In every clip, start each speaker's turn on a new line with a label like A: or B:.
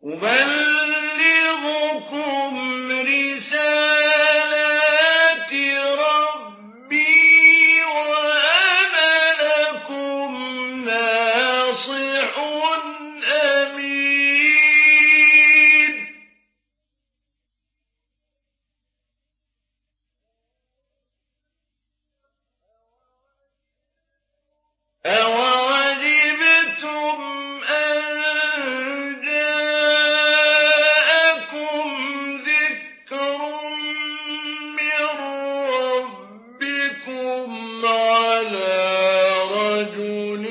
A: أبلغكم رسالات ربي وأنا لكم ناصح أمين. أَوَعَجِبْتُمْ أَن جَاءَكُمْ ذِكْرٌ مِّن رَّبِّكُمْ عَلَىٰ رَجُلٍ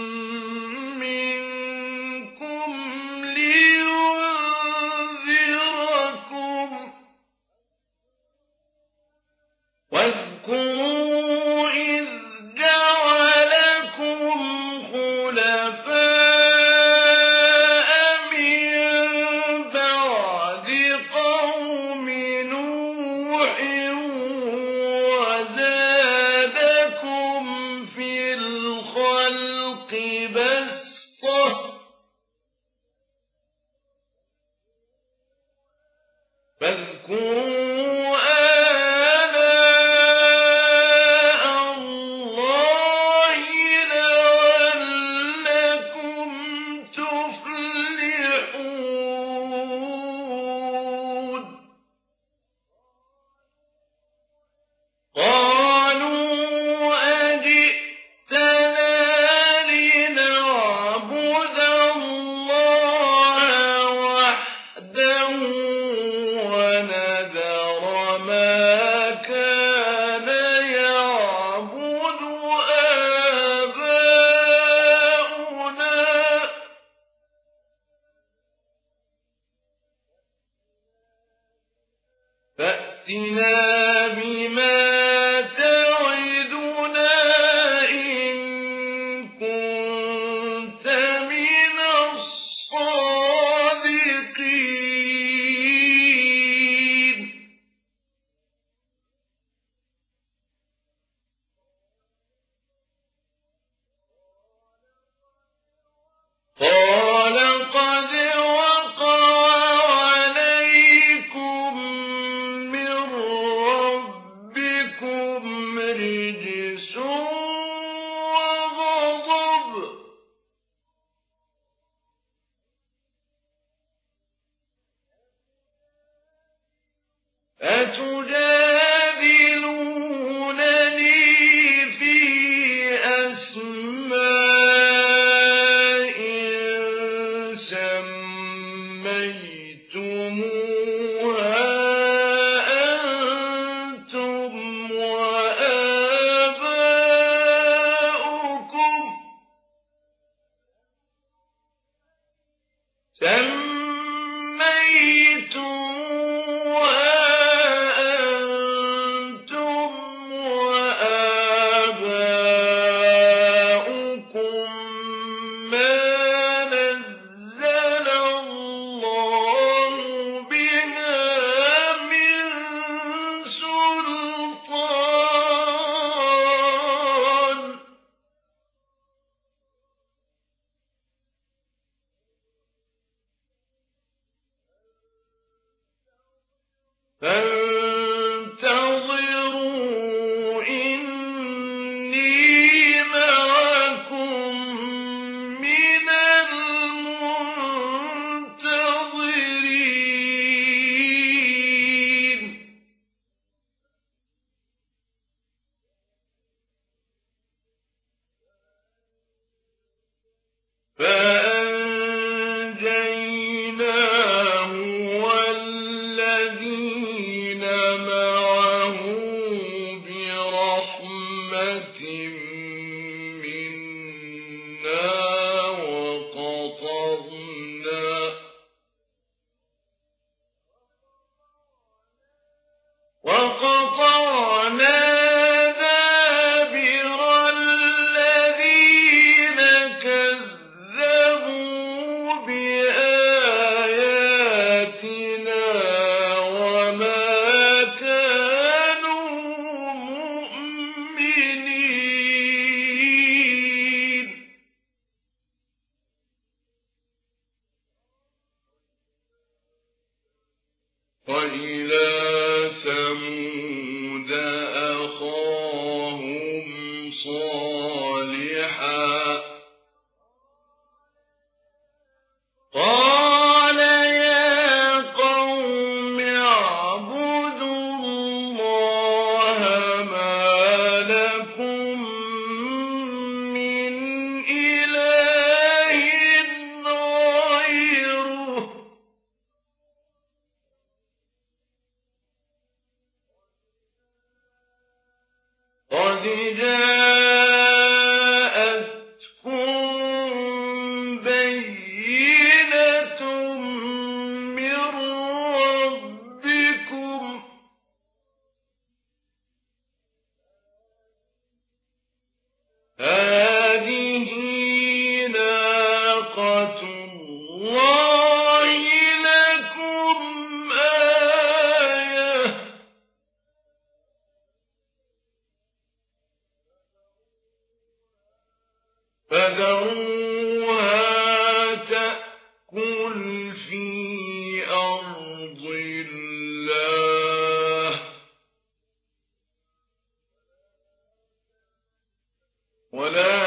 A: مِّنكُمْ لِيُنذِرَكُمْ ۚ واذكروا إذ جعلكم خلفاء من بعد قوم نوح وزادكم في الخلق بسطة ۖ فاذكروا آلاء الله لعلكم تفلحون. قالوا أجئتنا لنعبد الله وحده ونذر ما كان يعبد آباؤنا فأتنا بما تعدنا إن كنت من الصادقين. قال قد وقع عليكم من ربكم رجس وغضب، أتجادلونني في أسماء سميتموها أنتم وآباؤكم ما نزل الله بها من سلطان، فانتظروا إني معكم من المنتظرين. فأنجيناه والذين وإلى ثمود أخاهم صالحا قال يا قوم اعبدوا الله ما لكم من إله غيره قد جاءتكم بينة من ربكم هذه ناقة الله لكم آية فذروها تأكل في أرض الله ولا